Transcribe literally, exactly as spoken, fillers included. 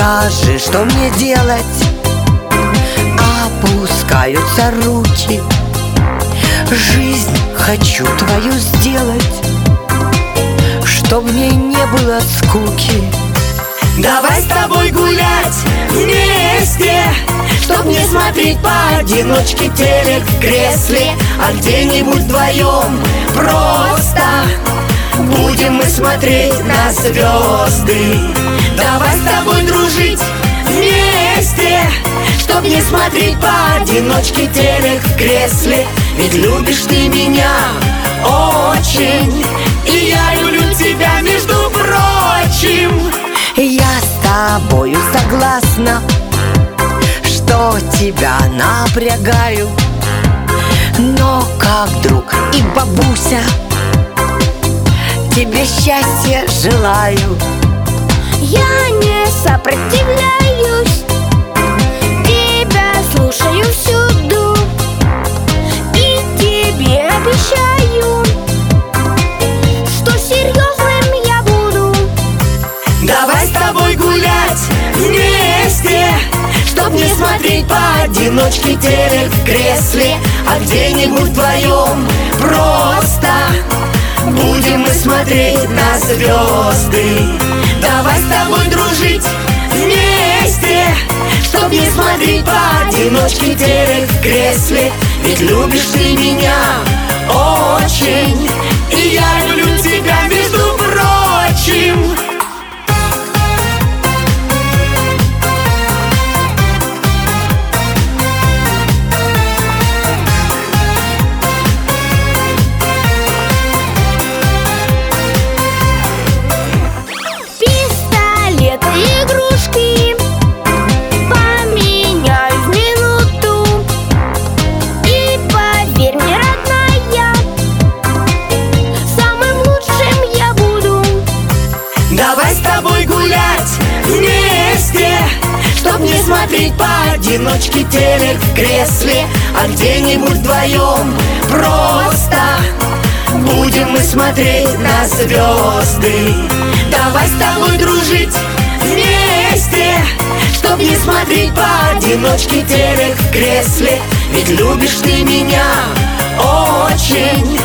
Скажи, что мне делать? Опускаются руки. Жизнь хочу твою сделать, чтоб в ней не было скуки. Давай с тобой гулять вместе, чтоб не смотреть поодиночке телек в кресле, а где-нибудь вдвоем просто будем мы смотреть на звезды. Давай с тобой дружить вместе, чтоб не смотреть поодиночке телек в кресле. Ведь любишь ты меня очень, и я люблю тебя, между прочим. Я с тобою согласна, что тебя напрягаю, но как друг и бабуся тебе счастья желаю. Я не сопротивляюсь, тебя слушаю всюду, и тебе обещаю, что серьезным я буду. Давай с тобой гулять вместе, чтоб не смотреть поодиночке телек в кресле, а где-нибудь вдвоем просто будем мы смотреть на звезды. Давай с тобой дружить вместе, чтоб не смотреть поодиночке телек в кресле. Ведь любишь ты меня очень, и я люблю тебя, между прочим. Игрушки поменяю в минуту, и поверь мне, родная, самым лучшим я буду. Давай с тобой гулять вместе, чтоб не смотреть поодиночке телек в кресле, а где-нибудь вдвоем просто будем мы смотреть на звезды. Давай с тобой дружить вместе, чтоб не смотреть поодиночке телек в кресле. Ведь любишь ты меня очень,